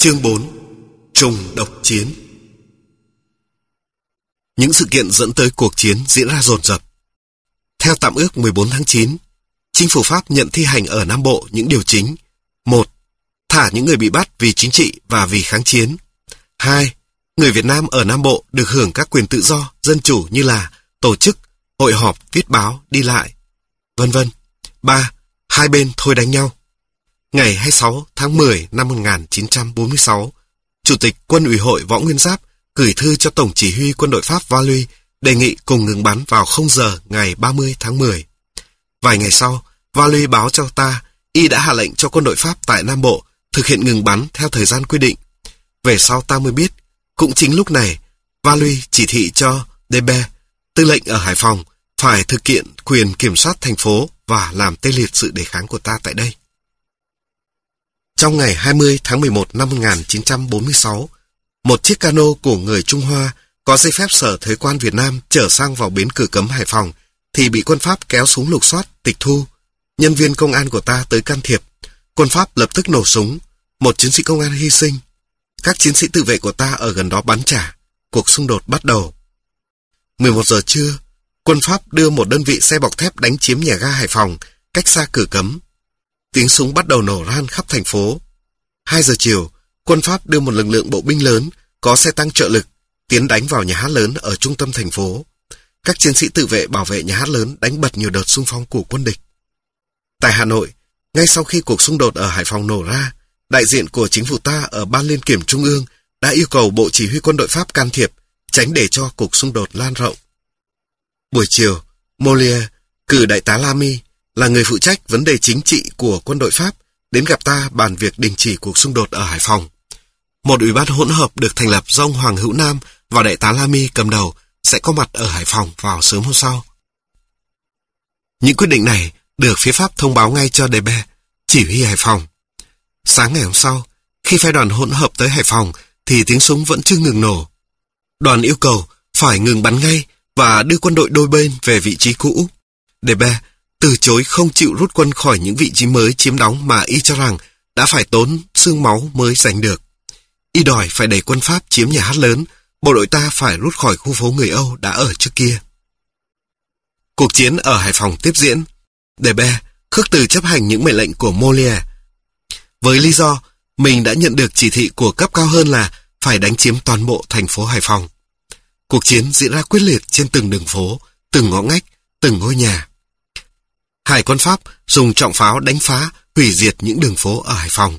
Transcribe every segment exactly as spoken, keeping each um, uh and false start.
Chương bốn. Trùng độc chiến. Những sự kiện dẫn tới cuộc chiến diễn ra dồn dập. Theo tạm ước mười bốn tháng chín, chính phủ Pháp nhận thi hành ở Nam Bộ những điều chính. Một. Thả những người bị bắt vì chính trị và vì kháng chiến. Hai. Người Việt Nam ở Nam Bộ được hưởng các quyền tự do, dân chủ như là tổ chức, hội họp, viết báo, đi lại, vân vân. Ba. Hai bên thôi đánh nhau. Ngày hai mươi sáu tháng mười năm một nghìn chín trăm bốn mươi sáu, Chủ tịch Quân ủy hội Võ Nguyên Giáp gửi thư cho Tổng chỉ huy quân đội Pháp Valois đề nghị cùng ngừng bắn vào không giờ ngày ba mươi tháng mười. Vài ngày sau, Valois báo cho ta y đã hạ lệnh cho quân đội Pháp tại Nam Bộ thực hiện ngừng bắn theo thời gian quy định. Về sau ta mới biết, cũng chính lúc này, Valois chỉ thị cho Debé, tư lệnh ở Hải Phòng, phải thực hiện quyền kiểm soát thành phố và làm tê liệt sự đề kháng của ta tại đây. Trong ngày hai mươi tháng mười một năm một nghìn chín trăm bốn mươi sáu, một chiếc cano của người Trung Hoa có giấy phép Sở Thuế quan Việt Nam chở sang vào bến Cửa Cấm Hải Phòng thì bị quân Pháp kéo súng lục soát, tịch thu. Nhân viên công an của ta tới can thiệp. Quân Pháp lập tức nổ súng. Một chiến sĩ công an hy sinh. Các chiến sĩ tự vệ của ta ở gần đó bắn trả. Cuộc xung đột bắt đầu. mười một giờ trưa, quân Pháp đưa một đơn vị xe bọc thép đánh chiếm nhà ga Hải Phòng, cách xa Cửa Cấm. Tiếng súng bắt đầu nổ ran khắp thành phố. hai giờ chiều, quân Pháp đưa một lực lượng bộ binh lớn, có xe tăng trợ lực, tiến đánh vào nhà hát lớn ở trung tâm thành phố. Các chiến sĩ tự vệ bảo vệ nhà hát lớn đánh bật nhiều đợt xung phong của quân địch. Tại Hà Nội, ngay sau khi cuộc xung đột ở Hải Phòng nổ ra, đại diện của chính phủ ta ở Ban Liên kiểm Trung ương đã yêu cầu Bộ Chỉ huy quân đội Pháp can thiệp, tránh để cho cuộc xung đột lan rộng. Buổi chiều, Molière cử đại tá Lamy là người phụ trách vấn đề chính trị của quân đội Pháp đến gặp ta bàn việc đình chỉ cuộc xung đột ở Hải Phòng. Một ủy ban hỗn hợp được thành lập do ông Hoàng Hữu Nam và đại tá Lamy cầm đầu sẽ có mặt ở Hải Phòng vào sớm hôm sau. Những quyết định này được phía Pháp thông báo ngay cho Debé, chỉ huy Hải Phòng. Sáng ngày hôm sau, khi phái đoàn hỗn hợp tới Hải Phòng thì tiếng súng vẫn chưa ngừng nổ. Đoàn yêu cầu phải ngừng bắn ngay và đưa quân đội đôi bên về vị trí cũ. Debé từ chối không chịu rút quân khỏi những vị trí mới chiếm đóng mà y cho rằng đã phải tốn xương máu mới giành được. Y đòi phải đẩy quân Pháp chiếm nhà hát lớn, bộ đội ta phải rút khỏi khu phố người Âu đã ở trước kia. Cuộc chiến ở Hải Phòng tiếp diễn. Debé khước từ chấp hành những mệnh lệnh của Molière, với lý do mình đã nhận được chỉ thị của cấp cao hơn là phải đánh chiếm toàn bộ thành phố Hải Phòng. Cuộc chiến diễn ra quyết liệt trên từng đường phố, từng ngõ ngách, từng ngôi nhà. Hải quân Pháp dùng trọng pháo đánh phá, hủy diệt những đường phố ở Hải Phòng.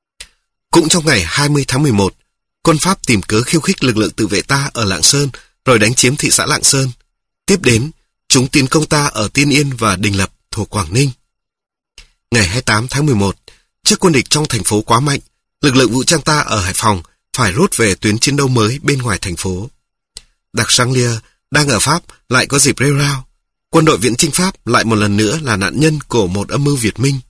Cũng trong ngày hai mươi tháng mười một, quân Pháp tìm cớ khiêu khích lực lượng tự vệ ta ở Lạng Sơn rồi đánh chiếm thị xã Lạng Sơn. Tiếp đến, chúng tiến công ta ở Tiên Yên và Đình Lập thuộc Quảng Ninh. Ngày hai mươi tám tháng mười một, trước quân địch trong thành phố quá mạnh, lực lượng vũ trang ta ở Hải Phòng phải rút về tuyến chiến đấu mới bên ngoài thành phố. Đặc Chanlier đang ở Pháp lại có dịp rêu rao. Quân đội viễn chinh Pháp lại một lần nữa là nạn nhân của một âm mưu Việt Minh.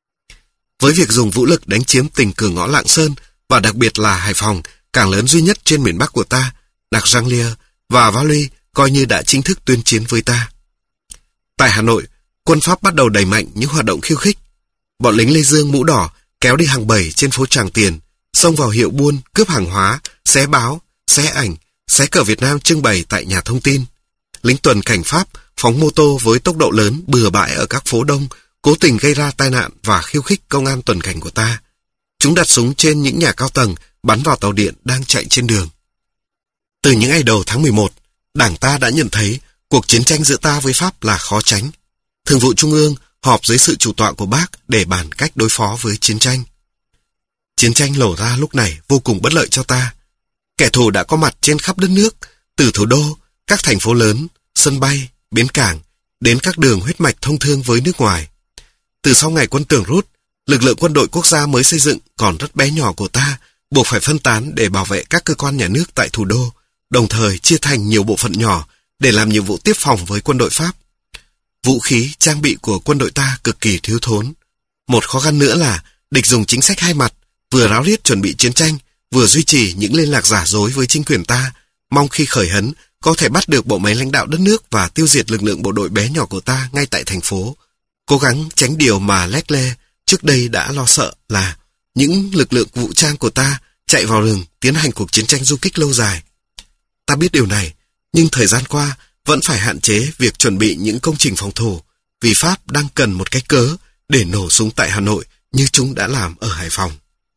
Với việc dùng vũ lực đánh chiếm tỉnh cửa ngõ Lạng Sơn và đặc biệt là Hải Phòng, cảng lớn duy nhất trên miền Bắc của ta, Đặc Chanlier và Valois coi như đã chính thức tuyên chiến với ta. Tại Hà Nội, quân Pháp bắt đầu đẩy mạnh những hoạt động khiêu khích. Bọn lính Lê Dương mũ đỏ kéo đi hàng bầy trên phố Tràng Tiền, xông vào hiệu buôn, cướp hàng hóa, xé báo, xé ảnh, xé cờ Việt Nam trưng bày tại nhà thông tin. Lính tuần cảnh Pháp phóng mô tô với tốc độ lớn bừa bãi ở các phố đông, cố tình gây ra tai nạn và khiêu khích công an tuần cảnh của ta. Chúng đặt súng trên những nhà cao tầng, bắn vào tàu điện đang chạy trên đường. Từ những ngày đầu tháng mười một, Đảng ta đã nhận thấy cuộc chiến tranh giữa ta với Pháp là khó tránh. Thường vụ Trung ương họp dưới sự chủ tọa của Bác để bàn cách đối phó với chiến tranh. Chiến tranh nổ ra lúc này vô cùng bất lợi cho ta. Kẻ thù đã có mặt trên khắp đất nước, từ thủ đô, các thành phố lớn, sân bay, bến cảng, đến các đường huyết mạch thông thương với nước ngoài. Từ sau ngày quân Tưởng rút, lực lượng quân đội quốc gia mới xây dựng còn rất bé nhỏ của ta buộc phải phân tán để bảo vệ các cơ quan nhà nước tại thủ đô, đồng thời chia thành nhiều bộ phận nhỏ để làm nhiệm vụ tiếp phòng với quân đội Pháp. Vũ khí, trang bị của quân đội ta cực kỳ thiếu thốn. Một khó khăn nữa là địch dùng chính sách hai mặt, vừa ráo riết chuẩn bị chiến tranh, vừa duy trì những liên lạc giả dối với chính quyền ta, mong khi khởi hấn có thể bắt được bộ máy lãnh đạo đất nước và tiêu diệt lực lượng bộ đội bé nhỏ của ta ngay tại thành phố. Cố gắng tránh điều mà Leclerc trước đây đã lo sợ là những lực lượng vũ trang của ta chạy vào rừng tiến hành cuộc chiến tranh du kích lâu dài. Ta biết điều này, nhưng thời gian qua vẫn phải hạn chế việc chuẩn bị những công trình phòng thủ, vì Pháp đang cần một cái cớ để nổ súng tại Hà Nội như chúng đã làm ở Hải Phòng.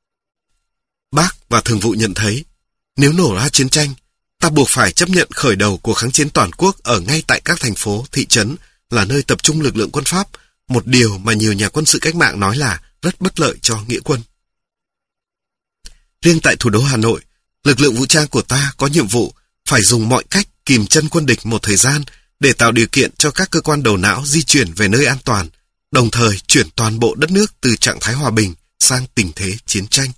Bác và Thường vụ nhận thấy, nếu nổ ra chiến tranh, ta buộc phải chấp nhận khởi đầu cuộc kháng chiến toàn quốc ở ngay tại các thành phố, thị trấn là nơi tập trung lực lượng quân Pháp, một điều mà nhiều nhà quân sự cách mạng nói là rất bất lợi cho nghĩa quân. Riêng tại thủ đô Hà Nội, lực lượng vũ trang của ta có nhiệm vụ phải dùng mọi cách kìm chân quân địch một thời gian để tạo điều kiện cho các cơ quan đầu não di chuyển về nơi an toàn, đồng thời chuyển toàn bộ đất nước từ trạng thái hòa bình sang tình thế chiến tranh.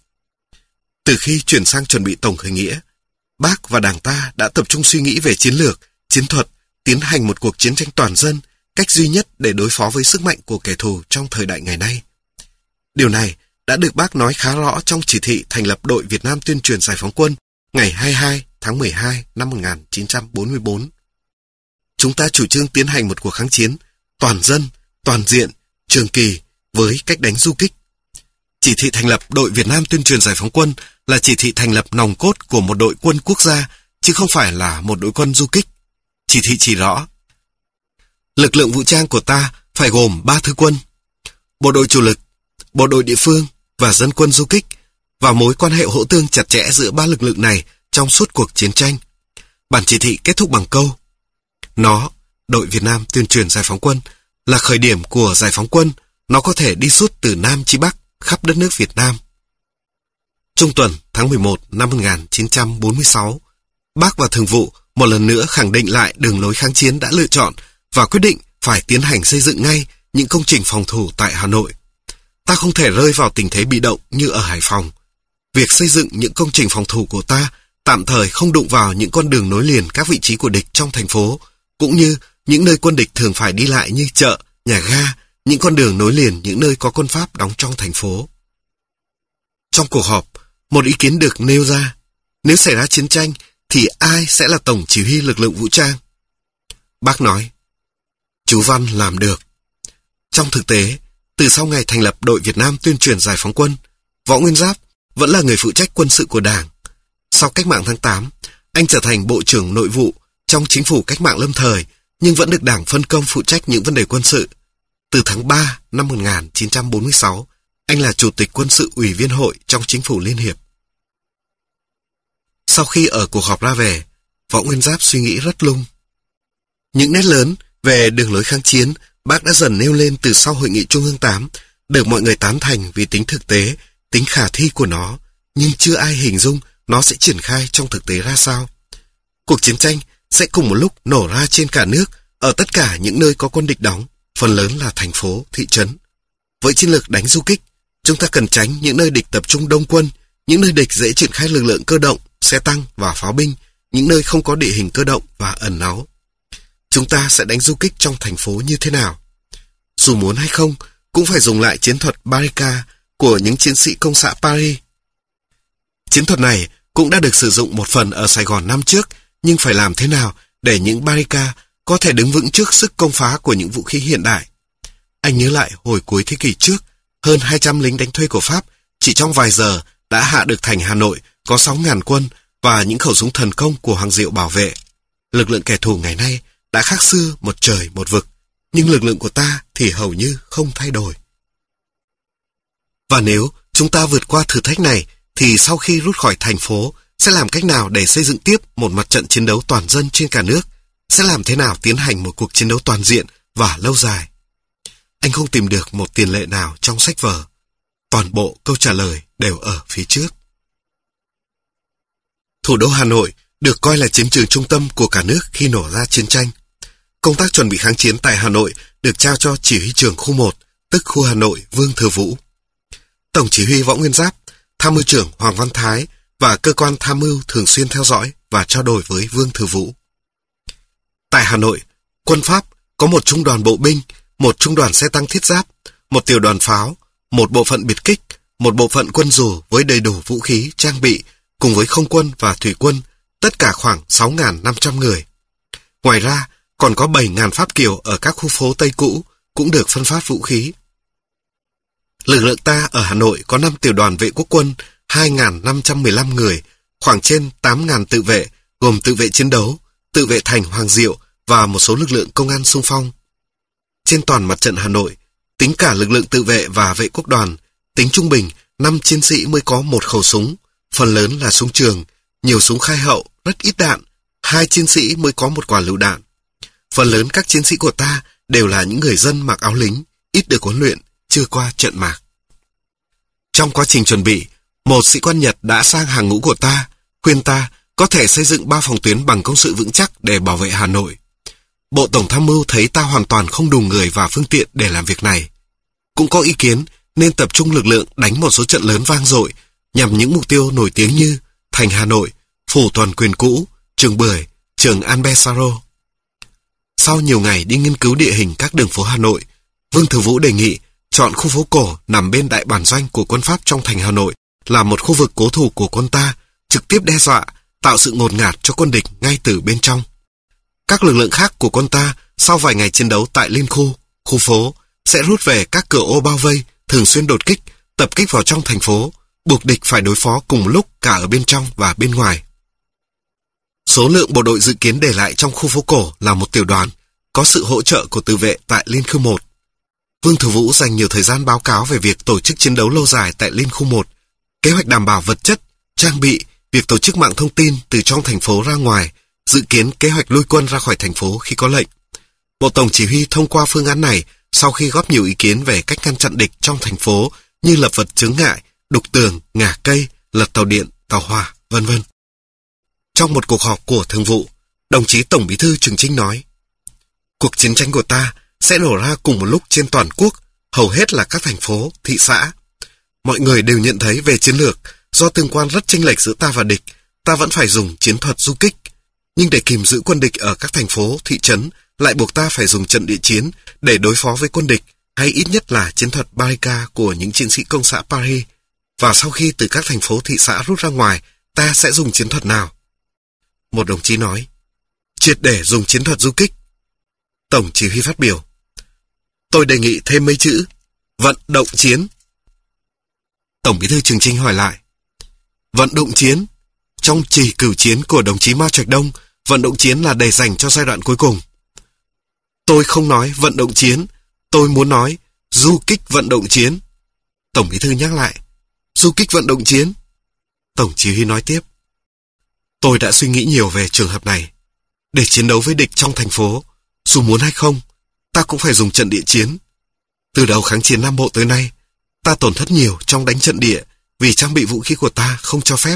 Từ khi chuyển sang chuẩn bị tổng khởi nghĩa, Bác và Đảng ta đã tập trung suy nghĩ về chiến lược, chiến thuật, tiến hành một cuộc chiến tranh toàn dân, cách duy nhất để đối phó với sức mạnh của kẻ thù trong thời đại ngày nay. Điều này đã được Bác nói khá rõ trong chỉ thị thành lập đội Việt Nam tuyên truyền giải phóng quân ngày hai mươi hai tháng mười hai năm một nghìn chín trăm bốn mươi tư. Chúng ta chủ trương tiến hành một cuộc kháng chiến toàn dân, toàn diện, trường kỳ với cách đánh du kích. Chỉ thị thành lập đội Việt Nam tuyên truyền giải phóng quân là chỉ thị thành lập nòng cốt của một đội quân quốc gia, chứ không phải là một đội quân du kích. Chỉ thị chỉ rõ, lực lượng vũ trang của ta phải gồm ba thứ quân: bộ đội chủ lực, bộ đội địa phương và dân quân du kích, và mối quan hệ hỗ tương chặt chẽ giữa ba lực lượng này trong suốt cuộc chiến tranh. Bản chỉ thị kết thúc bằng câu: Nó, đội Việt Nam tuyên truyền giải phóng quân, là khởi điểm của giải phóng quân, nó có thể đi suốt từ Nam chí Bắc khắp đất nước Việt Nam. Trung tuần tháng mười một năm một nghìn chín trăm bốn mươi sáu, Bác và Thường vụ một lần nữa khẳng định lại đường lối kháng chiến đã lựa chọn và quyết định phải tiến hành xây dựng ngay những công trình phòng thủ tại Hà Nội. Ta không thể rơi vào tình thế bị động như ở Hải Phòng. Việc xây dựng những công trình phòng thủ của ta tạm thời không đụng vào những con đường nối liền các vị trí của địch trong thành phố, cũng như những nơi quân địch thường phải đi lại như chợ, nhà ga, những con đường nối liền những nơi có quân Pháp đóng trong thành phố. Trong cuộc họp, một ý kiến được nêu ra: nếu xảy ra chiến tranh thì ai sẽ là tổng chỉ huy lực lượng vũ trang? Bác nói, chú Văn làm được. Trong thực tế, từ sau ngày thành lập đội Việt Nam tuyên truyền giải phóng quân, Võ Nguyên Giáp vẫn là người phụ trách quân sự của Đảng. Sau cách mạng tháng tám, anh trở thành Bộ trưởng Nội vụ trong chính phủ cách mạng lâm thời, nhưng vẫn được Đảng phân công phụ trách những vấn đề quân sự. Từ tháng ba năm một nghìn chín trăm bốn mươi sáu, anh là Chủ tịch Quân sự Ủy viên Hội trong chính phủ Liên Hiệp. Sau khi ở cuộc họp ra về, Võ Nguyên Giáp suy nghĩ rất lung. Những nét lớn về đường lối kháng chiến Bác đã dần nêu lên từ sau Hội nghị Trung ương tám, được mọi người tán thành vì tính thực tế, tính khả thi của nó, nhưng chưa ai hình dung nó sẽ triển khai trong thực tế ra sao. Cuộc chiến tranh sẽ cùng một lúc nổ ra trên cả nước, ở tất cả những nơi có quân địch đóng, phần lớn là thành phố, thị trấn. Với chiến lược đánh du kích, chúng ta cần tránh những nơi địch tập trung đông quân, những nơi địch dễ triển khai lực lượng cơ động, xe tăng và pháo binh, những nơi không có địa hình cơ động và ẩn náu. Chúng ta sẽ đánh du kích trong thành phố như thế nào? Dù muốn hay không, cũng phải dùng lại chiến thuật Barricade của những chiến sĩ công xã Paris. Chiến thuật này cũng đã được sử dụng một phần ở Sài Gòn năm trước, nhưng phải làm thế nào để những Barricade có thể đứng vững trước sức công phá của những vũ khí hiện đại? Anh nhớ lại hồi cuối thế kỷ trước, hơn hai trăm lính đánh thuê của Pháp chỉ trong vài giờ đã hạ được thành Hà Nội có sáu nghìn quân và những khẩu súng thần công của Hoàng Diệu bảo vệ. Lực lượng kẻ thù ngày nay đã khác xưa một trời một vực, nhưng lực lượng của ta thì hầu như không thay đổi. Và nếu chúng ta vượt qua thử thách này, thì sau khi rút khỏi thành phố, sẽ làm cách nào để xây dựng tiếp một mặt trận chiến đấu toàn dân trên cả nước? Sẽ làm thế nào tiến hành một cuộc chiến đấu toàn diện và lâu dài? Anh không tìm được một tiền lệ nào trong sách vở. Toàn bộ câu trả lời đều ở phía trước. Thủ đô Hà Nội được coi là chiến trường trung tâm của cả nước khi nổ ra chiến tranh. Công tác chuẩn bị kháng chiến tại Hà Nội được trao cho chỉ huy trưởng khu một, tức khu Hà Nội Vương Thừa Vũ. Tổng chỉ huy Võ Nguyên Giáp, tham mưu trưởng Hoàng Văn Thái và cơ quan tham mưu thường xuyên theo dõi và trao đổi với Vương Thừa Vũ. Tại Hà Nội, quân Pháp có một trung đoàn bộ binh, một trung đoàn xe tăng thiết giáp, một tiểu đoàn pháo, một bộ phận biệt kích, một bộ phận quân dù với đầy đủ vũ khí, trang bị, cùng với không quân và thủy quân, tất cả khoảng sáu nghìn năm trăm người. Ngoài ra, còn có bảy nghìn Pháp Kiều ở các khu phố Tây cũ cũng được phân phát vũ khí. Lực lượng ta ở Hà Nội có năm tiểu đoàn vệ quốc quân, hai nghìn năm trăm mười lăm người, khoảng trên tám nghìn tự vệ, gồm tự vệ chiến đấu, tự vệ thành Hoàng Diệu và một số lực lượng công an xung phong. Trên toàn mặt trận Hà Nội, tính cả lực lượng tự vệ và vệ quốc đoàn, tính trung bình năm chiến sĩ mới có một khẩu súng, phần lớn là súng trường, nhiều súng khai hậu, rất ít đạn, hai chiến sĩ mới có một quả lựu đạn. Phần lớn các chiến sĩ của ta đều là những người dân mặc áo lính, ít được huấn luyện, chưa qua trận mạc. Trong quá trình chuẩn bị, một sĩ quan Nhật đã sang hàng ngũ của ta, khuyên ta có thể xây dựng ba phòng tuyến bằng công sự vững chắc để bảo vệ Hà Nội. Bộ Tổng tham mưu thấy ta hoàn toàn không đủ người và phương tiện để làm việc này. Cũng có ý kiến nên tập trung lực lượng đánh một số trận lớn vang dội nhằm những mục tiêu nổi tiếng như thành Hà Nội, phủ toàn quyền cũ, trường Bưởi, trường Albesaro. Sau nhiều ngày đi nghiên cứu địa hình các đường phố Hà Nội, Vương Thừa Vũ đề nghị chọn khu phố cổ nằm bên đại bản doanh của quân Pháp trong thành Hà Nội là một khu vực cố thủ của quân ta, trực tiếp đe dọa, tạo sự ngột ngạt cho quân địch ngay từ bên trong. Các lực lượng khác của quân ta sau vài ngày chiến đấu tại liên khu, khu phố sẽ rút về các cửa ô bao vây, thường xuyên đột kích, tập kích vào trong thành phố, buộc địch phải đối phó cùng lúc cả ở bên trong và bên ngoài. Số lượng bộ đội dự kiến để lại trong khu phố cổ là một tiểu đoàn, có sự hỗ trợ của tự vệ tại Liên khu một. Vương Thừa Vũ dành nhiều thời gian báo cáo về việc tổ chức chiến đấu lâu dài tại Liên khu một, kế hoạch đảm bảo vật chất, trang bị, việc tổ chức mạng thông tin từ trong thành phố ra ngoài, dự kiến kế hoạch lui quân ra khỏi thành phố khi có lệnh. Bộ Tổng chỉ huy thông qua phương án này sau khi góp nhiều ý kiến về cách ngăn chặn địch trong thành phố như lập vật chướng ngại, đục tường, ngả cây, lật tàu điện, tàu hỏa, vân vân. Trong một cuộc họp của Thường vụ, đồng chí Tổng Bí thư Trường Chinh nói: cuộc chiến tranh của ta sẽ nổ ra cùng một lúc trên toàn quốc, hầu hết là các thành phố, thị xã. Mọi người đều nhận thấy về chiến lược, do tương quan rất chênh lệch giữa ta và địch, ta vẫn phải dùng chiến thuật du kích. Nhưng để kìm giữ quân địch ở các thành phố, thị trấn, lại buộc ta phải dùng trận địa chiến để đối phó với quân địch, hay ít nhất là chiến thuật barricade của những chiến sĩ công xã Paris. Và sau khi từ các thành phố, thị xã rút ra ngoài, ta sẽ dùng chiến thuật nào? Một đồng chí nói: triệt để dùng chiến thuật du kích. Tổng chỉ huy phát biểu: tôi đề nghị thêm mấy chữ: vận động chiến. Tổng Bí thư Trường Chinh hỏi lại: vận động chiến? Trong chỉ cửu chiến của đồng chí Mao Trạch Đông, vận động chiến là để dành cho giai đoạn cuối cùng. Tôi không nói vận động chiến, tôi muốn nói du kích vận động chiến. Tổng Bí thư nhắc lại: du kích vận động chiến. Tổng chỉ huy nói tiếp: tôi đã suy nghĩ nhiều về trường hợp này. Để chiến đấu với địch trong thành phố, dù muốn hay không, ta cũng phải dùng trận địa chiến. Từ đầu kháng chiến Nam Bộ tới nay, ta tổn thất nhiều trong đánh trận địa vì trang bị vũ khí của ta không cho phép.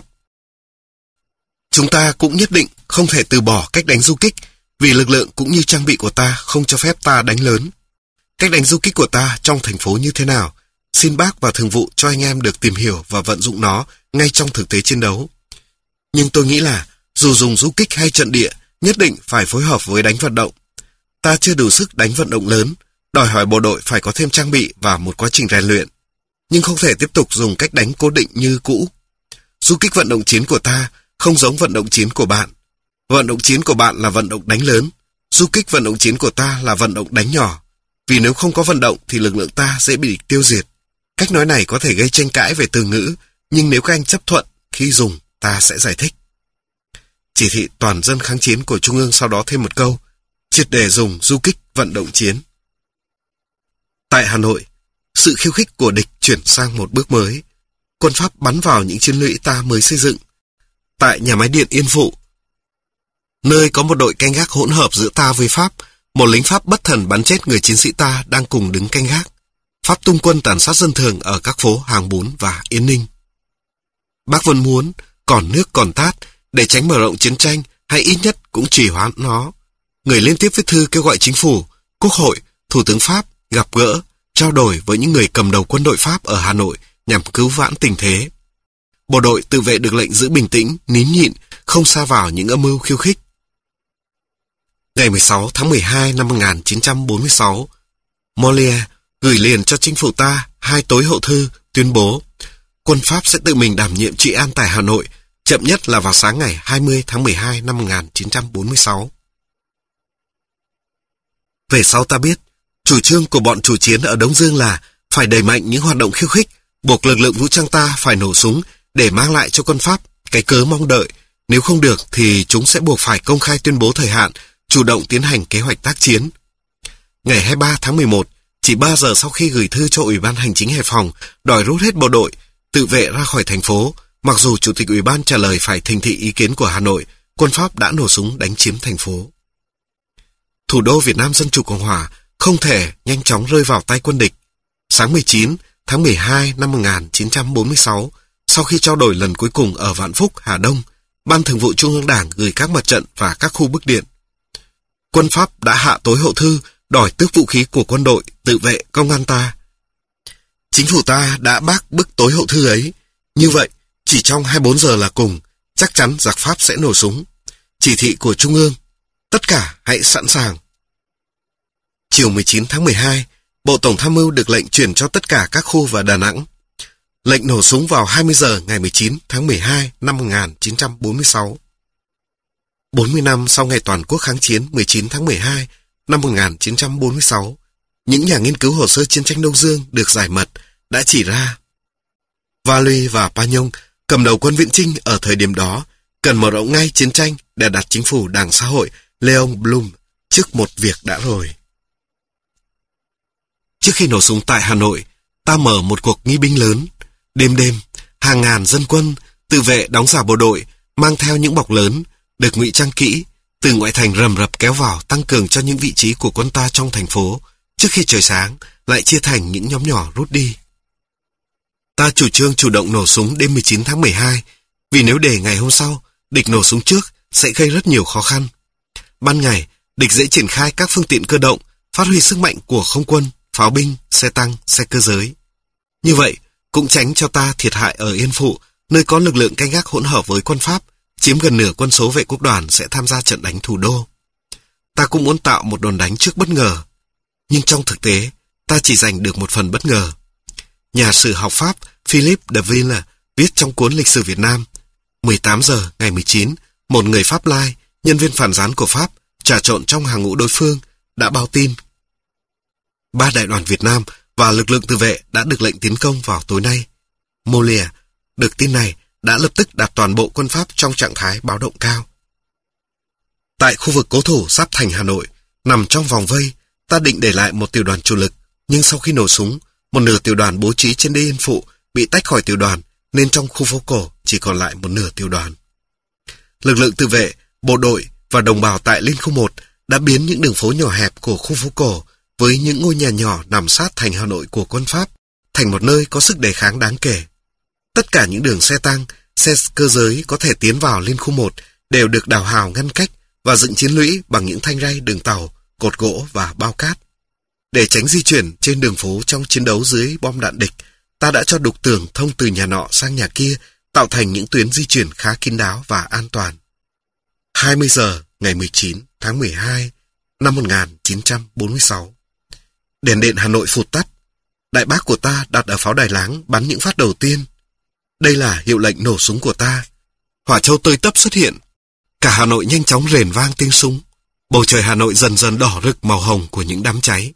Chúng ta cũng nhất định không thể từ bỏ cách đánh du kích vì lực lượng cũng như trang bị của ta không cho phép ta đánh lớn. Cách đánh du kích của ta trong thành phố như thế nào, xin bác và Thường vụ cho anh em được tìm hiểu và vận dụng nó ngay trong thực tế chiến đấu. Nhưng tôi nghĩ là dù dùng du kích hay trận địa, nhất định phải phối hợp với đánh vận động. Ta chưa đủ sức đánh vận động lớn, đòi hỏi bộ đội phải có thêm trang bị và một quá trình rèn luyện. Nhưng không thể tiếp tục dùng cách đánh cố định như cũ. Du kích vận động chiến của ta không giống vận động chiến của bạn. Vận động chiến của bạn là vận động đánh lớn. Du kích vận động chiến của ta là vận động đánh nhỏ. Vì nếu không có vận động thì lực lượng ta sẽ bị tiêu diệt. Cách nói này có thể gây tranh cãi về từ ngữ, nhưng nếu các anh chấp thuận khi dùng, ta sẽ giải thích. Chỉ thị toàn dân kháng chiến của Trung ương sau đó thêm một câu: triệt để dùng du kích vận động chiến. Tại Hà Nội, sự khiêu khích của địch chuyển sang một bước mới. Quân Pháp bắn vào những chiến lũy ta mới xây dựng. Tại nhà máy điện Yên Phụ, nơi có một đội canh gác hỗn hợp giữa ta với Pháp, một lính Pháp bất thần bắn chết người chiến sĩ ta đang cùng đứng canh gác. Pháp tung quân tàn sát dân thường ở các phố Hàng Bún và Yên Ninh. Bác vẫn muốn, còn nước còn tát, để tránh mở rộng chiến tranh hay ít nhất cũng trì hoãn nó. Người liên tiếp viết thư kêu gọi chính phủ, quốc hội, thủ tướng Pháp gặp gỡ, trao đổi với những người cầm đầu quân đội Pháp ở Hà Nội nhằm cứu vãn tình thế. Bộ đội tự vệ được lệnh giữ bình tĩnh, nín nhịn, không sa vào những âm mưu khiêu khích. Ngày mười sáu tháng mười hai năm một nghìn chín trăm bốn mươi sáu, Molière gửi liền cho chính phủ ta hai tối hậu thư tuyên bố quân Pháp sẽ tự mình đảm nhiệm trị an tại Hà Nội, chậm nhất là vào sáng ngày hai mươi tháng mười hai năm một nghìn chín trăm bốn mươi sáu. Về sau ta biết, chủ trương của bọn chủ chiến ở Đông Dương là phải đẩy mạnh những hoạt động khiêu khích, buộc lực lượng vũ trang ta phải nổ súng để mang lại cho quân Pháp cái cớ mong đợi. Nếu không được thì chúng sẽ buộc phải công khai tuyên bố thời hạn, chủ động tiến hành kế hoạch tác chiến. Ngày hai mươi ba tháng mười một, chỉ ba giờ sau khi gửi thư cho Ủy ban Hành chính Hải Phòng đòi rút hết bộ đội, tự vệ ra khỏi thành phố, mặc dù Chủ tịch Ủy ban trả lời phải thỉnh thị ý kiến của Hà Nội, quân Pháp đã nổ súng đánh chiếm thành phố. Thủ đô Việt Nam Dân Chủ Cộng Hòa không thể nhanh chóng rơi vào tay quân địch. Sáng mười chín tháng mười hai năm một nghìn chín trăm bốn mươi sáu, sau khi trao đổi lần cuối cùng ở Vạn Phúc, Hà Đông, Ban Thường vụ Trung ương Đảng gửi các mặt trận và các khu bức điện. Quân Pháp đã hạ tối hậu thư đòi tước vũ khí của quân đội, tự vệ, công an ta. Chính phủ ta đã bác bức tối hậu thư ấy. Như vậy, chỉ trong hai mươi bốn giờ là cùng, chắc chắn giặc Pháp sẽ nổ súng. Chỉ thị của Trung ương, tất cả hãy sẵn sàng. Chiều mười chín tháng mười hai, Bộ Tổng tham mưu được lệnh chuyển cho tất cả các khu vào Đà Nẵng. Lệnh nổ súng vào hai mươi giờ ngày mười chín tháng mười hai năm một nghìn chín trăm bốn mươi sáu. bốn mươi năm sau ngày toàn quốc kháng chiến mười chín tháng mười hai năm một nghìn chín trăm bốn mươi sáu, những nhà nghiên cứu hồ sơ chiến tranh Đông Dương được giải mật đã chỉ ra Valley và Pagnon, cầm đầu quân viện Trinh ở thời điểm đó, cần mở rộng ngay chiến tranh để đặt chính phủ Đảng Xã hội Leon Blum trước một việc đã rồi. Trước khi nổ súng tại Hà Nội, ta mở một cuộc nghi binh lớn. Đêm đêm, hàng ngàn dân quân, tự vệ đóng giả bộ đội, mang theo những bọc lớn, được ngụy trang kỹ, từ ngoại thành rầm rập kéo vào tăng cường cho những vị trí của quân ta trong thành phố, trước khi trời sáng, lại chia thành những nhóm nhỏ rút đi. Ta chủ trương chủ động nổ súng đêm mười chín tháng mười hai, vì nếu để ngày hôm sau, địch nổ súng trước sẽ gây rất nhiều khó khăn. Ban ngày, địch dễ triển khai các phương tiện cơ động, phát huy sức mạnh của không quân, pháo binh, xe tăng, xe cơ giới. Như vậy, cũng tránh cho ta thiệt hại ở Yên Phụ, nơi có lực lượng canh gác hỗn hợp với quân Pháp, chiếm gần nửa quân số vệ quốc đoàn sẽ tham gia trận đánh thủ đô. Ta cũng muốn tạo một đòn đánh trước bất ngờ, nhưng trong thực tế, ta chỉ giành được một phần bất ngờ. Nhà sử học Pháp Philippe de Ville viết trong cuốn Lịch sử Việt Nam, mười tám giờ ngày mười chín, một người Pháp Lai, nhân viên phản gián của Pháp, trà trộn trong hàng ngũ đối phương, đã báo tin. Ba đại đoàn Việt Nam và lực lượng tự vệ đã được lệnh tiến công vào tối nay. Molière được tin này đã lập tức đặt toàn bộ quân Pháp trong trạng thái báo động cao. Tại khu vực cố thủ giáp thành Hà Nội, nằm trong vòng vây, ta định để lại một tiểu đoàn chủ lực, nhưng sau khi nổ súng, một nửa tiểu đoàn bố trí trên đê Yên Phụ bị tách khỏi tiểu đoàn, nên trong khu phố cổ chỉ còn lại một nửa tiểu đoàn. Lực lượng tự vệ, bộ đội và đồng bào tại Liên khu một đã biến những đường phố nhỏ hẹp của khu phố cổ với những ngôi nhà nhỏ nằm sát thành Hà Nội của quân Pháp thành một nơi có sức đề kháng đáng kể. Tất cả những đường xe tăng, xe cơ giới có thể tiến vào Liên khu một đều được đào hào ngăn cách và dựng chiến lũy bằng những thanh ray đường tàu, cột gỗ và bao cát. Để tránh di chuyển trên đường phố trong chiến đấu dưới bom đạn địch, ta đã cho đục tường thông từ nhà nọ sang nhà kia, tạo thành những tuyến di chuyển khá kín đáo và an toàn. hai mươi giờ ngày mười chín tháng mười hai năm một nghìn chín trăm bốn mươi sáu. Đèn điện Hà Nội phụt tắt. Đại bác của ta đặt ở pháo Đài Láng bắn những phát đầu tiên. Đây là hiệu lệnh nổ súng của ta. Hỏa châu tơi tấp xuất hiện. Cả Hà Nội nhanh chóng rền vang tiếng súng. Bầu trời Hà Nội dần dần đỏ rực màu hồng của những đám cháy.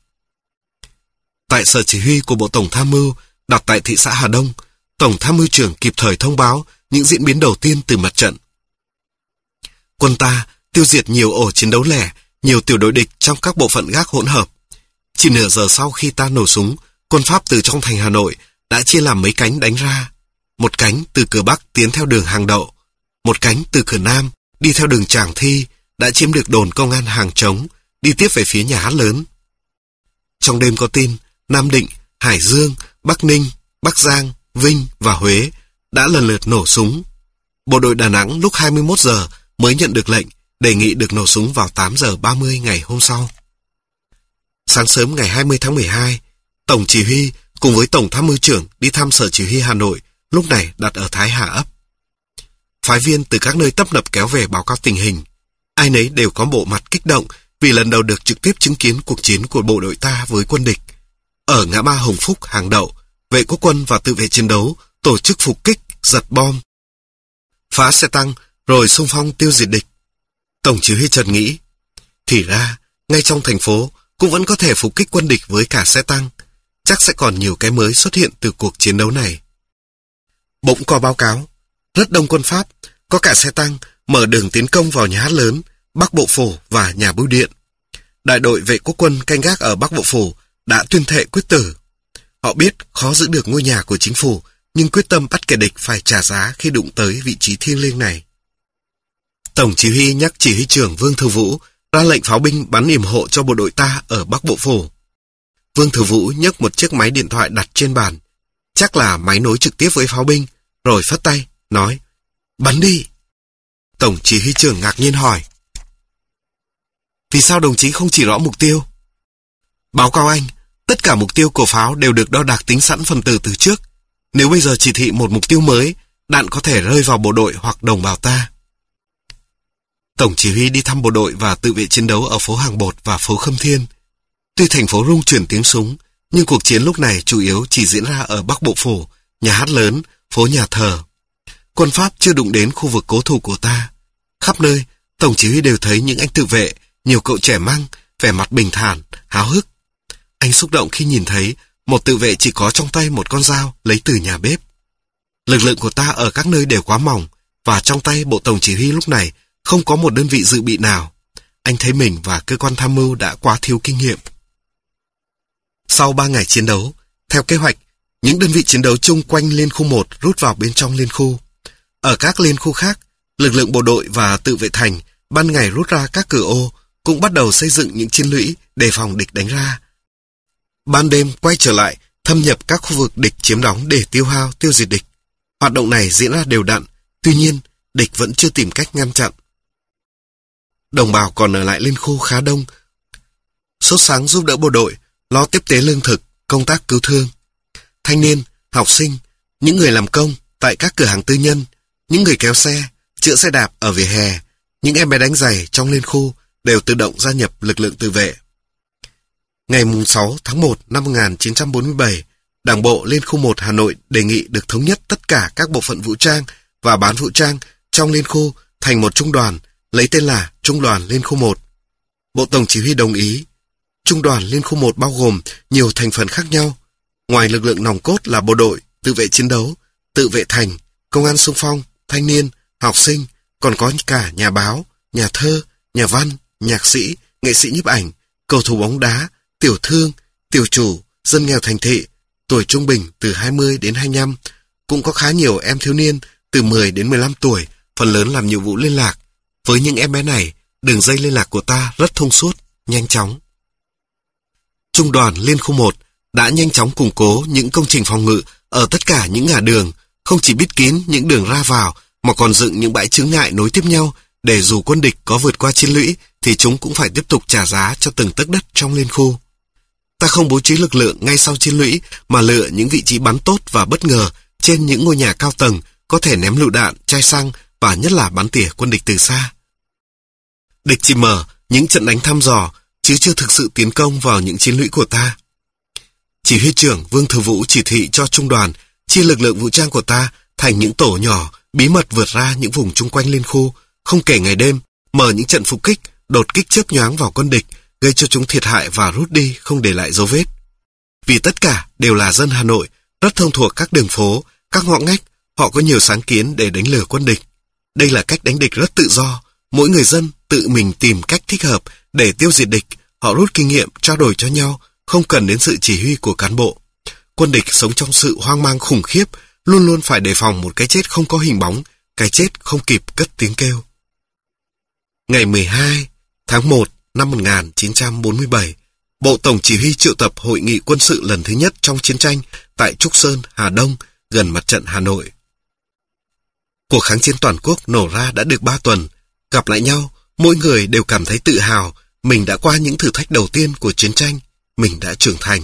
Tại sở chỉ huy của Bộ Tổng tham mưu đặt tại thị xã Hà Đông, Tổng tham mưu trưởng kịp thời thông báo những diễn biến đầu tiên từ mặt trận. Quân ta tiêu diệt nhiều ổ chiến đấu lẻ, nhiều tiểu đội địch trong các bộ phận gác hỗn hợp. Chỉ nửa giờ sau khi ta nổ súng, quân Pháp từ trong thành Hà Nội đã chia làm mấy cánh đánh ra. Một cánh từ cửa Bắc tiến theo đường Hàng Đậu, một cánh từ cửa Nam đi theo đường Tràng Thi, đã chiếm được đồn công an Hàng Trống, đi tiếp về phía nhà hát lớn. Trong đêm có tin, Nam Định, Hải Dương, Bắc Ninh, Bắc Giang, Vinh và Huế đã lần lượt nổ súng. Bộ đội Đà Nẵng lúc hai mươi mốt giờ mới nhận được lệnh đề nghị được nổ súng vào tám giờ ba mươi ngày hôm sau. Sáng sớm ngày hai mươi tháng mười hai, Tổng chỉ huy cùng với Tổng tham mưu trưởng đi thăm sở chỉ huy Hà Nội, lúc này đặt ở Thái Hà ấp. Phái viên từ các nơi tấp nập kéo về báo cáo tình hình. Ai nấy đều có bộ mặt kích động vì lần đầu được trực tiếp chứng kiến cuộc chiến của bộ đội ta với quân địch. Ở ngã ba Hồng Phúc, Hàng Đậu, vệ quốc quân và tự vệ chiến đấu tổ chức phục kích, giật bom, phá xe tăng, rồi xung phong tiêu diệt địch. Tổng chỉ huy Trần nghĩ, thì ra, ngay trong thành phố cũng vẫn có thể phục kích quân địch với cả xe tăng. Chắc sẽ còn nhiều cái mới xuất hiện từ cuộc chiến đấu này. Bỗng có báo cáo, Rất đông quân Pháp, có cả xe tăng, mở đường tiến công vào nhà hát lớn, Bắc Bộ Phủ và nhà bưu điện. Đại đội vệ quốc quân canh gác ở Bắc Bộ Phủ đã tuyên thệ quyết tử. Họ biết khó giữ được ngôi nhà của chính phủ, nhưng quyết tâm bắt kẻ địch phải trả giá khi đụng tới vị trí thiêng liêng này. Tổng chỉ huy nhắc chỉ huy trưởng Vương Thừa Vũ ra lệnh pháo binh bắn yểm hộ cho bộ đội ta ở Bắc Bộ Phủ. Vương Thừa Vũ nhấc một chiếc máy điện thoại đặt trên bàn, chắc là máy nối trực tiếp với pháo binh, rồi phất tay, nói, bắn đi. Tổng chỉ huy trưởng ngạc nhiên hỏi, vì sao đồng chí không chỉ rõ mục tiêu? Báo cáo anh, tất cả mục tiêu của pháo đều được đo đạc tính sẵn phần tử từ trước. Nếu bây giờ chỉ thị một mục tiêu mới, đạn có thể rơi vào bộ đội hoặc đồng bào ta. Tổng chỉ huy đi thăm bộ đội và tự vệ chiến đấu ở phố Hàng Bột và phố Khâm Thiên. Tuy thành phố rung chuyển tiếng súng, nhưng cuộc chiến lúc này chủ yếu chỉ diễn ra ở Bắc Bộ Phủ, nhà hát lớn, phố nhà thờ. Quân Pháp chưa đụng đến khu vực cố thủ của ta. Khắp nơi, tổng chỉ huy đều thấy những anh tự vệ, nhiều cậu trẻ măng, vẻ mặt bình thản, háo hức. Anh xúc động khi nhìn thấy một tự vệ chỉ có trong tay một con dao lấy từ nhà bếp. Lực lượng của ta ở các nơi đều quá mỏng, và trong tay bộ tổng chỉ huy lúc này không có một đơn vị dự bị nào. Anh thấy mình và cơ quan tham mưu đã quá thiếu kinh nghiệm. Sau ba ngày chiến đấu, theo kế hoạch, những đơn vị chiến đấu chung quanh liên khu một rút vào bên trong liên khu. Ở các liên khu khác, lực lượng bộ đội và tự vệ thành ban ngày rút ra các cửa ô, cũng bắt đầu xây dựng những chiến lũy đề phòng địch đánh ra. Ban đêm quay trở lại, thâm nhập các khu vực địch chiếm đóng để tiêu hao, tiêu diệt địch. Hoạt động này diễn ra đều đặn, tuy nhiên, địch vẫn chưa tìm cách ngăn chặn. Đồng bào còn ở lại liên khu khá đông, sốt sáng giúp đỡ bộ đội, lo tiếp tế lương thực, công tác cứu thương. Thanh niên, học sinh, những người làm công tại các cửa hàng tư nhân, những người kéo xe, chữa xe đạp ở vỉa hè, những em bé đánh giày trong liên khu đều tự động gia nhập lực lượng tự vệ. Ngày sáu tháng một năm một nghìn chín trăm bốn mươi bảy, Đảng bộ Liên khu một Hà Nội đề nghị được thống nhất tất cả các bộ phận vũ trang và bán vũ trang trong liên khu thành một trung đoàn, lấy tên là Trung đoàn Liên khu một. Bộ Tổng chỉ huy đồng ý. Trung đoàn Liên khu một bao gồm nhiều thành phần khác nhau. Ngoài lực lượng nòng cốt là bộ đội, tự vệ chiến đấu, tự vệ thành, công an xung phong, thanh niên, học sinh, còn có cả nhà báo, nhà thơ, nhà văn, nhạc sĩ, nghệ sĩ nhiếp ảnh, cầu thủ bóng đá, tiểu thương, tiểu chủ, dân nghèo thành thị, tuổi trung bình từ hai mươi đến hai mươi lăm. Cũng có khá nhiều em thiếu niên từ mười đến mười lăm tuổi, phần lớn làm nhiệm vụ liên lạc. Với những em bé này, đường dây liên lạc của ta rất thông suốt, nhanh chóng. Trung đoàn Liên khu một đã nhanh chóng củng cố những công trình phòng ngự ở tất cả những ngã đường, không chỉ bít kín những đường ra vào mà còn dựng những bãi chướng ngại nối tiếp nhau để dù quân địch có vượt qua chiến lũy thì chúng cũng phải tiếp tục trả giá cho từng tấc đất trong liên khu. Ta không bố trí lực lượng ngay sau chiến lũy mà lựa những vị trí bắn tốt và bất ngờ trên những ngôi nhà cao tầng có thể ném lựu đạn, chai xăng và nhất là bắn tỉa quân địch từ xa. Địch chỉ mở những trận đánh thăm dò chứ chưa thực sự tiến công vào những chiến lũy của ta. Chỉ huy trưởng Vương Thừa Vũ chỉ thị cho trung đoàn chia lực lượng vũ trang của ta thành những tổ nhỏ, bí mật vượt ra những vùng chung quanh liên khu, không kể ngày đêm, mở những trận phục kích, đột kích chớp nhoáng vào quân địch, gây cho chúng thiệt hại và rút đi không để lại dấu vết. Vì tất cả đều là dân Hà Nội, rất thông thuộc các đường phố, các ngõ ngách, họ có nhiều sáng kiến để đánh lừa quân địch. Đây là cách đánh địch rất tự do, mỗi người dân tự mình tìm cách thích hợp để tiêu diệt địch, họ rút kinh nghiệm, trao đổi cho nhau, không cần đến sự chỉ huy của cán bộ. Quân địch sống trong sự hoang mang khủng khiếp, luôn luôn phải đề phòng một cái chết không có hình bóng, cái chết không kịp cất tiếng kêu. Ngày mười hai tháng một năm một nghìn chín trăm bốn mươi bảy, Bộ Tổng chỉ huy triệu tập hội nghị quân sự lần thứ nhất trong chiến tranh tại Trúc Sơn, Hà Đông, gần mặt trận Hà Nội. Cuộc kháng chiến toàn quốc nổ ra đã được ba tuần. Gặp lại nhau, mỗi người đều cảm thấy tự hào mình đã qua những thử thách đầu tiên của chiến tranh, mình đã trưởng thành.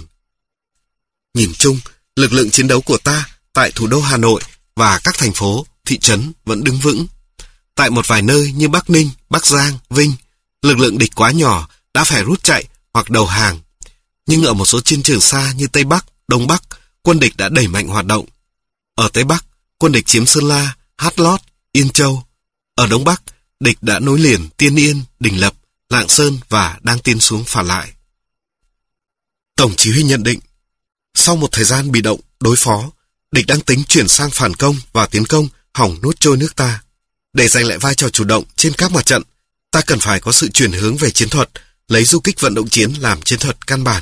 Nhìn chung, lực lượng chiến đấu của ta tại thủ đô Hà Nội và các thành phố, thị trấn vẫn đứng vững. Tại một vài nơi như Bắc Ninh, Bắc Giang, Vinh, lực lượng địch quá nhỏ đã phải rút chạy hoặc đầu hàng. Nhưng ở một số chiến trường xa như Tây Bắc, Đông Bắc, quân địch đã đẩy mạnh hoạt động. Ở Tây Bắc, quân địch chiếm Sơn La, Hát Lót, Yên Châu. Ở Đông Bắc, địch đã nối liền Tiên Yên, Đình Lập, Lạng Sơn và đang tiến xuống phản lại. Tổng chỉ huy nhận định, sau một thời gian bị động, đối phó, địch đang tính chuyển sang phản công và tiến công hỏng nuốt trôi nước ta. Để giành lại vai trò chủ động trên các mặt trận, ta cần phải có sự chuyển hướng về chiến thuật, lấy du kích vận động chiến làm chiến thuật căn bản.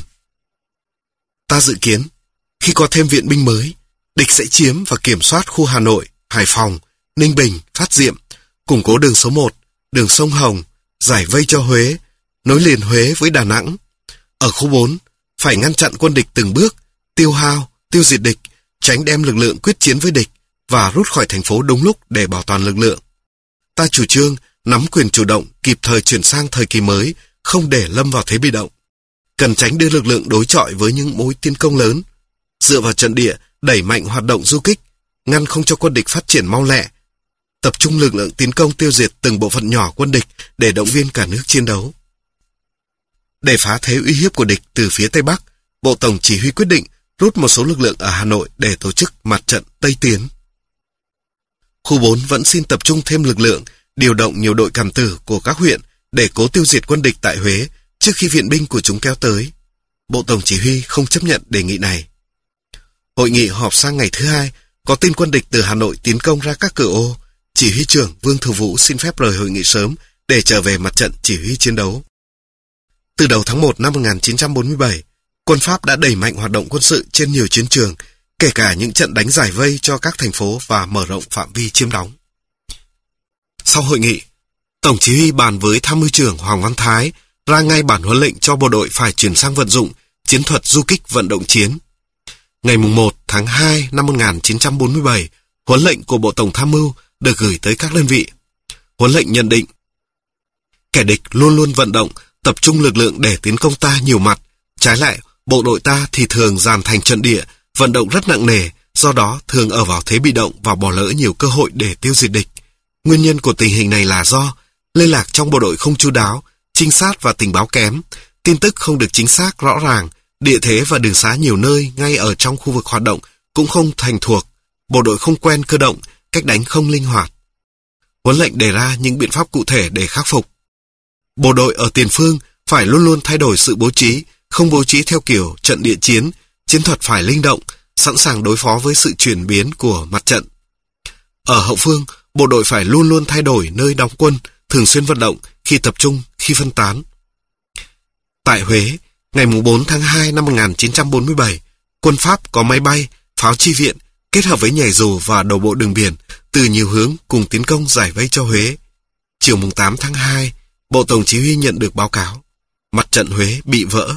Ta dự kiến, khi có thêm viện binh mới, địch sẽ chiếm và kiểm soát khu Hà Nội, Hải Phòng, Ninh Bình, Phát Diệm, củng cố đường số một, đường sông Hồng, giải vây cho Huế, nối liền Huế với Đà Nẵng. Ở khu bốn, phải ngăn chặn quân địch từng bước, tiêu hao, tiêu diệt địch, tránh đem lực lượng quyết chiến với địch và rút khỏi thành phố đúng lúc để bảo toàn lực lượng. Ta chủ trương nắm quyền chủ động, kịp thời chuyển sang thời kỳ mới, không để lâm vào thế bị động. Cần tránh đưa lực lượng đối chọi với những mối tiến công lớn. Dựa vào trận địa, đẩy mạnh hoạt động du kích, ngăn không cho quân địch phát triển mau lẹ. Tập trung lực lượng tiến công tiêu diệt từng bộ phận nhỏ quân địch để động viên cả nước chiến đấu. Để phá thế uy hiếp của địch từ phía Tây Bắc, Bộ Tổng Chỉ huy quyết định rút một số lực lượng ở Hà Nội để tổ chức mặt trận Tây Tiến. Khu bốn vẫn xin tập trung thêm lực lượng, điều động nhiều đội cảm tử của các huyện để cố tiêu diệt quân địch tại Huế trước khi viện binh của chúng kéo tới. Bộ Tổng Chỉ huy không chấp nhận đề nghị này. Hội nghị họp sang ngày thứ hai, có tin quân địch từ Hà Nội tiến công ra các cửa ô. Chỉ huy trưởng Vương Thừa Vũ xin phép rời hội nghị sớm để trở về mặt trận chỉ huy chiến đấu. Từ đầu tháng một năm một nghìn chín trăm bốn mươi bảy, quân Pháp đã đẩy mạnh hoạt động quân sự trên nhiều chiến trường, kể cả những trận đánh giải vây cho các thành phố và mở rộng phạm vi chiếm đóng. Sau hội nghị, Tổng Chỉ huy bàn với Tham mưu trưởng Hoàng Văn Thái ra ngay bản huấn lệnh cho bộ đội phải chuyển sang vận dụng chiến thuật du kích vận động chiến. Ngày một tháng hai năm một nghìn chín trăm bốn mươi bảy, huấn lệnh của Bộ Tổng Tham mưu được gửi tới các đơn vị. Huấn lệnh nhận định, kẻ địch luôn luôn vận động, tập trung lực lượng để tiến công ta nhiều mặt. Trái lại, bộ đội ta thì thường dàn thành trận địa, vận động rất nặng nề, do đó thường ở vào thế bị động và bỏ lỡ nhiều cơ hội để tiêu diệt địch. Nguyên nhân của tình hình này là do liên lạc trong bộ đội không chu đáo, trinh sát và tình báo kém, tin tức không được chính xác rõ ràng, địa thế và đường xá nhiều nơi ngay ở trong khu vực hoạt động cũng không thành thuộc, bộ đội không quen cơ động, cách đánh không linh hoạt. Huấn lệnh đề ra những biện pháp cụ thể để khắc phục. Bộ đội ở tiền phương phải luôn luôn thay đổi sự bố trí, không bố trí theo kiểu trận địa chiến, chiến thuật phải linh động, sẵn sàng đối phó với sự chuyển biến của mặt trận. Ở hậu phương, bộ đội phải luôn luôn thay đổi nơi đóng quân, thường xuyên vận động, khi tập trung, khi phân tán. Tại Huế, ngày bốn tháng hai năm một nghìn chín trăm bốn mươi bảy, quân Pháp có máy bay, pháo chi viện, kết hợp với nhảy dù và đầu bộ đường biển, từ nhiều hướng cùng tiến công giải vây cho Huế. Chiều tám tháng hai, Bộ Tổng Chỉ huy nhận được báo cáo, mặt trận Huế bị vỡ.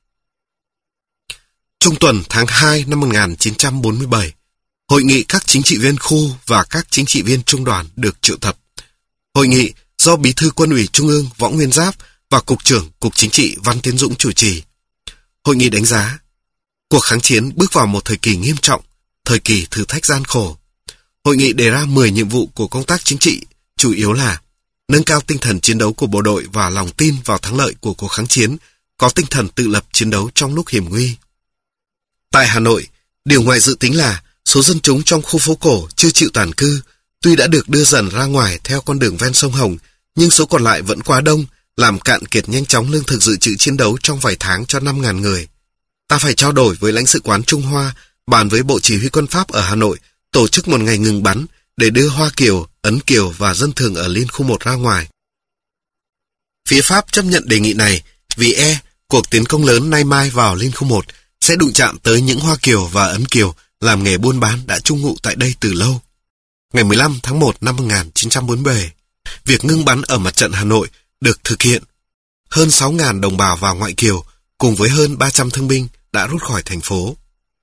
Trung tuần tháng hai năm một nghìn chín trăm bốn mươi bảy, hội nghị các chính trị viên khu và các chính trị viên trung đoàn được triệu tập. Hội nghị do Bí thư Quân ủy Trung ương Võ Nguyên Giáp và Cục trưởng Cục Chính trị Văn Tiến Dũng chủ trì. Hội nghị đánh giá, cuộc kháng chiến bước vào một thời kỳ nghiêm trọng, thời kỳ thử thách gian khổ. Hội nghị đề ra mười nhiệm vụ của công tác chính trị, chủ yếu là nâng cao tinh thần chiến đấu của bộ đội và lòng tin vào thắng lợi của cuộc kháng chiến, có tinh thần tự lập chiến đấu trong lúc hiểm nguy. Tại Hà Nội, điều ngoài dự tính là số dân chúng trong khu phố cổ chưa chịu tản cư, tuy đã được đưa dần ra ngoài theo con đường ven sông Hồng, nhưng số còn lại vẫn quá đông, làm cạn kiệt nhanh chóng lương thực dự trữ chiến đấu trong vài tháng cho năm nghìn người. Ta phải trao đổi với lãnh sự quán Trung Hoa, bàn với Bộ Chỉ huy quân Pháp ở Hà Nội, tổ chức một ngày ngừng bắn để đưa Hoa Kiều, Ấn Kiều và dân thường ở Liên khu một ra ngoài. Phía Pháp chấp nhận đề nghị này vì e cuộc tiến công lớn nay mai vào Liên khu một sẽ đụng chạm tới những Hoa Kiều và Ấn Kiều làm nghề buôn bán đã chung ngụ tại đây từ lâu. Ngày mười lăm tháng một năm một nghìn chín trăm bốn mươi bảy, việc ngưng bắn ở mặt trận Hà Nội được thực hiện. Hơn sáu nghìn đồng bào và ngoại kiều cùng với hơn ba trăm thương binh đã rút khỏi thành phố.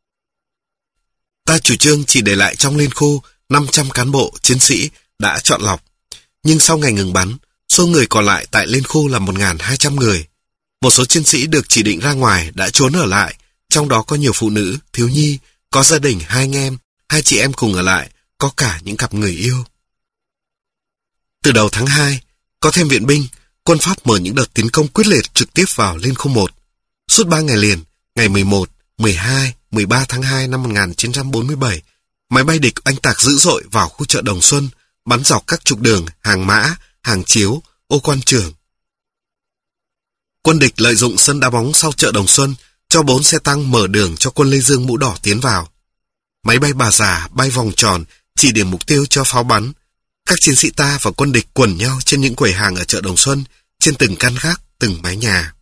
Ta chủ trương chỉ để lại trong Liên khu năm trăm cán bộ, chiến sĩ đã chọn lọc. Nhưng sau ngày ngừng bắn, số người còn lại tại Liên khu là một nghìn hai trăm người. Một số chiến sĩ được chỉ định ra ngoài đã trốn ở lại, trong đó có nhiều phụ nữ, thiếu nhi, có gia đình hai anh em, hai chị em cùng ở lại, có cả những cặp người yêu. Từ đầu tháng hai, có thêm viện binh, quân Pháp mở những đợt tiến công quyết liệt trực tiếp vào Liên khu một. Suốt ba ngày liền, ngày mười một, mười hai, mười ba tháng hai năm một nghìn chín trăm bốn mươi bảy, máy bay địch oanh tạc dữ dội vào khu chợ Đồng Xuân, bắn dọc các trục đường, hàng mã, hàng chiếu, ô quan trường. Quân địch lợi dụng sân đá bóng sau chợ Đồng Xuân, cho bốn xe tăng mở đường cho quân Lê Dương Mũ Đỏ tiến vào. Máy bay Bà Già bay vòng tròn, chỉ điểm mục tiêu cho pháo bắn. Các chiến sĩ ta và quân địch quần nhau trên những quầy hàng ở chợ Đồng Xuân, trên từng căn gác, từng mái nhà.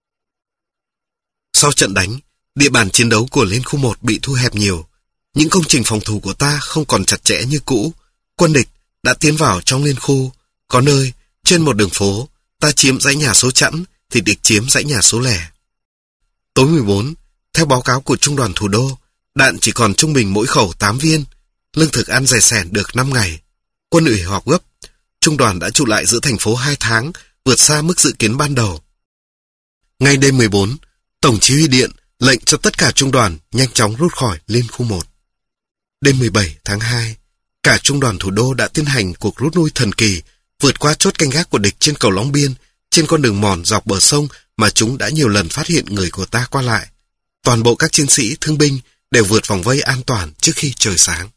Sau trận đánh, địa bàn chiến đấu của Liên khu một bị thu hẹp nhiều. Những công trình phòng thủ của ta không còn chặt chẽ như cũ. Quân địch đã tiến vào trong liên khu. Có nơi, trên một đường phố, ta chiếm dãy nhà số chẵn thì địch chiếm dãy nhà số lẻ. Tối mười bốn, theo báo cáo của Trung đoàn Thủ đô, đạn chỉ còn trung bình mỗi khẩu tám viên. Lương thực ăn rẻ sẻn được năm ngày. Quân ủy họp gấp. Trung đoàn đã trụ lại giữa thành phố hai tháng, vượt xa mức dự kiến ban đầu. Ngay đêm mười bốn, Tổng chỉ huy điện lệnh cho tất cả trung đoàn nhanh chóng rút khỏi Liên khu một. Đêm mười bảy tháng hai, cả Trung đoàn Thủ đô đã tiến hành cuộc rút lui thần kỳ, vượt qua chốt canh gác của địch trên cầu Long Biên, trên con đường mòn dọc bờ sông mà chúng đã nhiều lần phát hiện người của ta qua lại. Toàn bộ các chiến sĩ, thương binh đều vượt vòng vây an toàn trước khi trời sáng.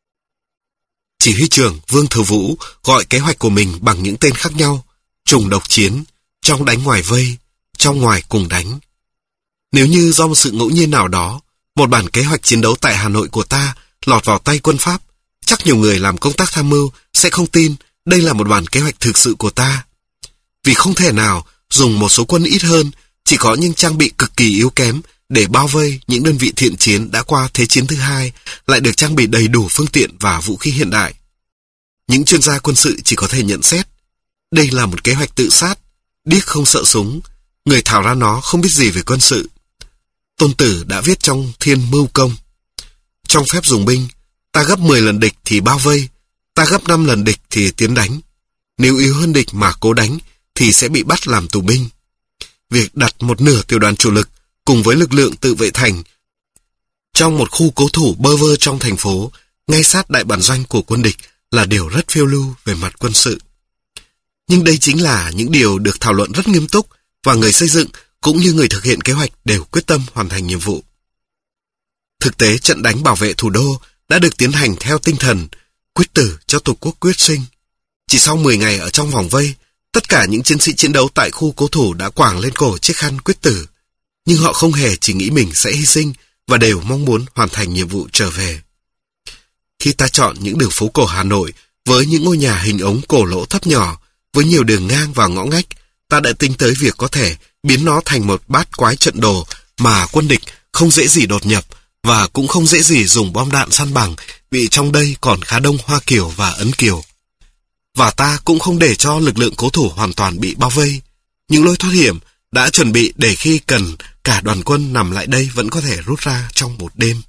Chỉ huy trưởng Vương Thừa Vũ gọi kế hoạch của mình bằng những tên khác nhau: trùng độc chiến, trong đánh ngoài vây, trong ngoài cùng đánh. Nếu như do một sự ngẫu nhiên nào đó, một bản kế hoạch chiến đấu tại Hà Nội của ta lọt vào tay quân Pháp, chắc nhiều người làm công tác tham mưu sẽ không tin đây là một bản kế hoạch thực sự của ta. Vì không thể nào dùng một số quân ít hơn, chỉ có những trang bị cực kỳ yếu kém để bao vây những đơn vị thiện chiến đã qua Thế chiến thứ hai, lại được trang bị đầy đủ phương tiện và vũ khí hiện đại. Những chuyên gia quân sự chỉ có thể nhận xét, đây là một kế hoạch tự sát, điếc không sợ súng, người thảo ra nó không biết gì về quân sự. Tôn Tử đã viết trong Thiên Mưu Công: trong phép dùng binh, ta gấp mười lần địch thì bao vây, ta gấp năm lần địch thì tiến đánh. Nếu yếu hơn địch mà cố đánh thì sẽ bị bắt làm tù binh. Việc đặt một nửa tiểu đoàn chủ lực cùng với lực lượng tự vệ thành trong một khu cố thủ bơ vơ trong thành phố, ngay sát đại bản doanh của quân địch là điều rất phiêu lưu về mặt quân sự. Nhưng đây chính là những điều được thảo luận rất nghiêm túc, và người xây dựng cũng như người thực hiện kế hoạch đều quyết tâm hoàn thành nhiệm vụ. Thực tế, trận đánh bảo vệ thủ đô đã được tiến hành theo tinh thần quyết tử cho Tổ quốc quyết sinh. Chỉ sau mười ngày ở trong vòng vây, tất cả những chiến sĩ chiến đấu tại khu cố thủ đã quàng lên cổ chiếc khăn quyết tử. Nhưng họ không hề chỉ nghĩ mình sẽ hy sinh, và đều mong muốn hoàn thành nhiệm vụ trở về. Khi ta chọn những đường phố cổ Hà Nội với những ngôi nhà hình ống cổ lỗ thấp nhỏ, với nhiều đường ngang và ngõ ngách, ta đã tính tới việc có thể biến nó thành một bát quái trận đồ mà quân địch không dễ gì đột nhập và cũng không dễ gì dùng bom đạn săn bằng, vì trong đây còn khá đông Hoa Kiều và Ấn Kiều. Và ta cũng không để cho lực lượng cố thủ hoàn toàn bị bao vây. Những lối thoát hiểm đã chuẩn bị để khi cần cả đoàn quân nằm lại đây vẫn có thể rút ra trong một đêm.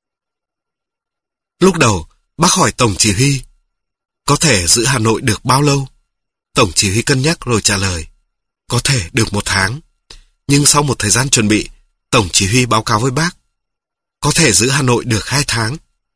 Lúc đầu, bác hỏi Tổng chỉ huy, có thể giữ Hà Nội được bao lâu? Tổng chỉ huy cân nhắc rồi trả lời, có thể được một tháng. Nhưng sau một thời gian chuẩn bị, Tổng chỉ huy báo cáo với bác, có thể giữ Hà Nội được hai tháng.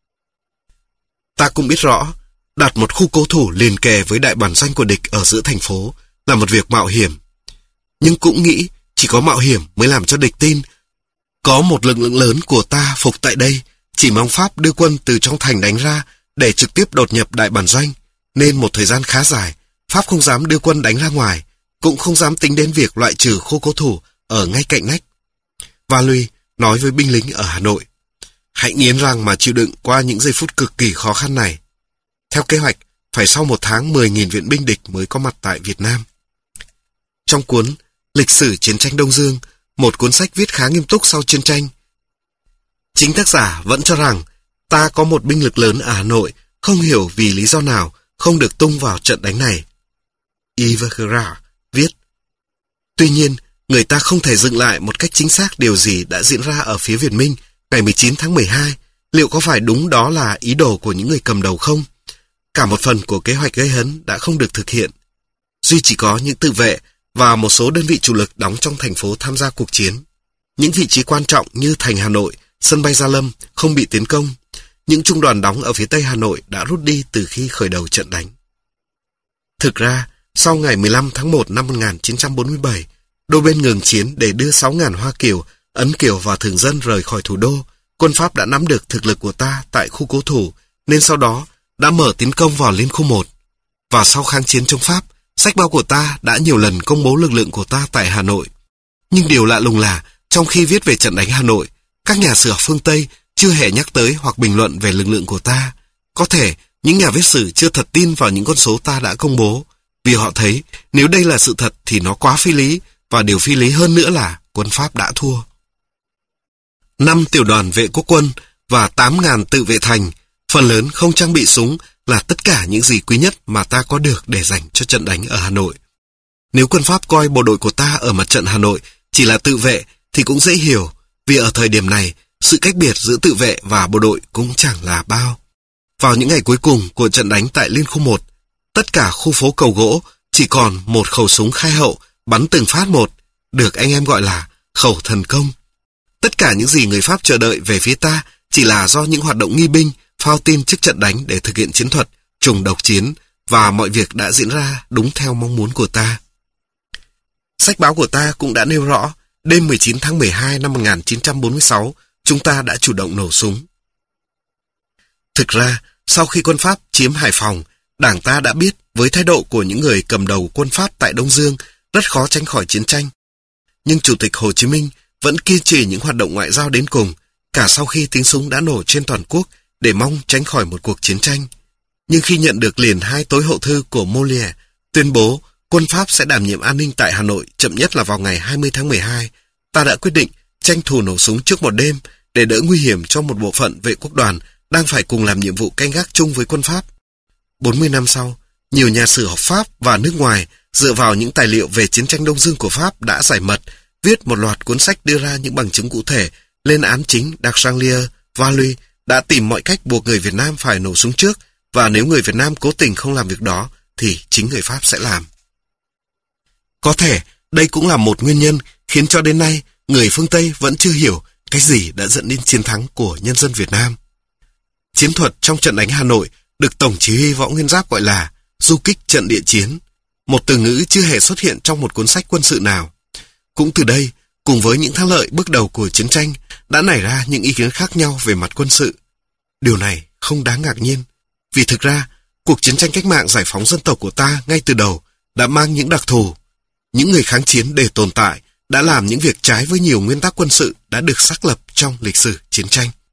Ta cũng biết rõ, đặt một khu cố thủ liền kề với đại bản doanh của địch ở giữa thành phố là một việc mạo hiểm. Nhưng cũng nghĩ chỉ có mạo hiểm mới làm cho địch tin có một lực lượng lớn của ta phục tại đây, chỉ mong Pháp đưa quân từ trong thành đánh ra để trực tiếp đột nhập đại bản doanh, nên một thời gian khá dài, Pháp không dám đưa quân đánh ra ngoài, cũng không dám tính đến việc loại trừ khu cố thủ ở ngay cạnh nách. Valley nói với binh lính ở Hà Nội, hãy nghiến răng mà chịu đựng qua những giây phút cực kỳ khó khăn này. Theo kế hoạch, phải sau một tháng mười nghìn viện binh địch mới có mặt tại Việt Nam. Trong cuốn Lịch sử Chiến tranh Đông Dương, một cuốn sách viết khá nghiêm túc sau chiến tranh, chính tác giả vẫn cho rằng ta có một binh lực lớn ở Hà Nội, không hiểu vì lý do nào không được tung vào trận đánh này. Ivera viết, tuy nhiên, người ta không thể dựng lại một cách chính xác điều gì đã diễn ra ở phía Việt Minh ngày mười chín tháng mười hai. Liệu có phải đúng đó là ý đồ của những người cầm đầu không? Cả một phần của kế hoạch gây hấn đã không được thực hiện. Duy chỉ có những tự vệ và một số đơn vị chủ lực đóng trong thành phố tham gia cuộc chiến. Những vị trí quan trọng như thành Hà Nội, sân bay Gia Lâm không bị tiến công. Những trung đoàn đóng ở phía Tây Hà Nội đã rút đi từ khi khởi đầu trận đánh. Thực ra, sau ngày mười lăm tháng một năm một nghìn chín trăm bốn mươi bảy, đôi bên ngừng chiến để đưa sáu nghìn Hoa Kiều, Ấn Kiều và thường dân rời khỏi thủ đô, quân Pháp đã nắm được thực lực của ta tại khu cố thủ, nên sau đó đã mở tiến công vào Liên khu một. Và sau kháng chiến chống Pháp, sách báo của ta đã nhiều lần công bố lực lượng của ta tại Hà Nội. Nhưng điều lạ lùng là, trong khi viết về trận đánh Hà Nội, các nhà sử học phương Tây chưa hề nhắc tới hoặc bình luận về lực lượng của ta. Có thể những nhà viết sử chưa thật tin vào những con số ta đã công bố, vì họ thấy nếu đây là sự thật thì nó quá phi lý, và điều phi lý hơn nữa là quân Pháp đã thua. Năm tiểu đoàn vệ quốc quân và tám ngàn tự vệ thành, phần lớn không trang bị súng, là tất cả những gì quý nhất mà ta có được để dành cho trận đánh ở Hà Nội. Nếu quân Pháp coi bộ đội của ta ở mặt trận Hà Nội chỉ là tự vệ thì cũng dễ hiểu, vì ở thời điểm này, sự cách biệt giữa tự vệ và bộ đội cũng chẳng là bao. Vào những ngày cuối cùng của trận đánh tại Liên khu một, tất cả khu phố Cầu Gỗ chỉ còn một khẩu súng khai hậu bắn từng phát một, được anh em gọi là khẩu thần công. Tất cả những gì người Pháp chờ đợi về phía ta chỉ là do những hoạt động nghi binh, phao tin trước trận đánh để thực hiện chiến thuật, trùng độc chiến, và mọi việc đã diễn ra đúng theo mong muốn của ta. Sách báo của ta cũng đã nêu rõ, đêm mười chín tháng mười hai năm một nghìn chín trăm bốn mươi sáu, chúng ta đã chủ động nổ súng. Thực ra, sau khi quân Pháp chiếm Hải Phòng, Đảng ta đã biết với thái độ của những người cầm đầu quân Pháp tại Đông Dương rất khó tránh khỏi chiến tranh. Nhưng Chủ tịch Hồ Chí Minh vẫn kiên trì những hoạt động ngoại giao đến cùng, cả sau khi tiếng súng đã nổ trên toàn quốc để mong tránh khỏi một cuộc chiến tranh. Nhưng khi nhận được liền hai tối hậu thư của Molière tuyên bố quân Pháp sẽ đảm nhiệm an ninh tại Hà Nội chậm nhất là vào ngày hai mươi tháng mười hai, ta đã quyết định tranh thủ nổ súng trước một đêm để đỡ nguy hiểm cho một bộ phận vệ quốc đoàn đang phải cùng làm nhiệm vụ canh gác chung với quân Pháp. bốn mươi năm sau, nhiều nhà sử học Pháp và nước ngoài dựa vào những tài liệu về chiến tranh Đông Dương của Pháp đã giải mật, viết một loạt cuốn sách đưa ra những bằng chứng cụ thể lên án chính Darchanlier, Valois đã tìm mọi cách buộc người Việt Nam phải nổ súng trước, và nếu người Việt Nam cố tình không làm việc đó thì chính người Pháp sẽ làm. Có thể đây cũng là một nguyên nhân khiến cho đến nay người phương Tây vẫn chưa hiểu cái gì đã dẫn đến chiến thắng của nhân dân Việt Nam. Chiến thuật trong trận đánh Hà Nội được Tổng Chỉ huy Võ Nguyên Giáp gọi là du kích trận địa chiến, một từ ngữ chưa hề xuất hiện trong một cuốn sách quân sự nào. Cũng từ đây, cùng với những thắng lợi bước đầu của chiến tranh, đã nảy ra những ý kiến khác nhau về mặt quân sự. Điều này không đáng ngạc nhiên, vì thực ra, cuộc chiến tranh cách mạng giải phóng dân tộc của ta ngay từ đầu đã mang những đặc thù. Những người kháng chiến để tồn tại đã làm những việc trái với nhiều nguyên tắc quân sự đã được xác lập trong lịch sử chiến tranh.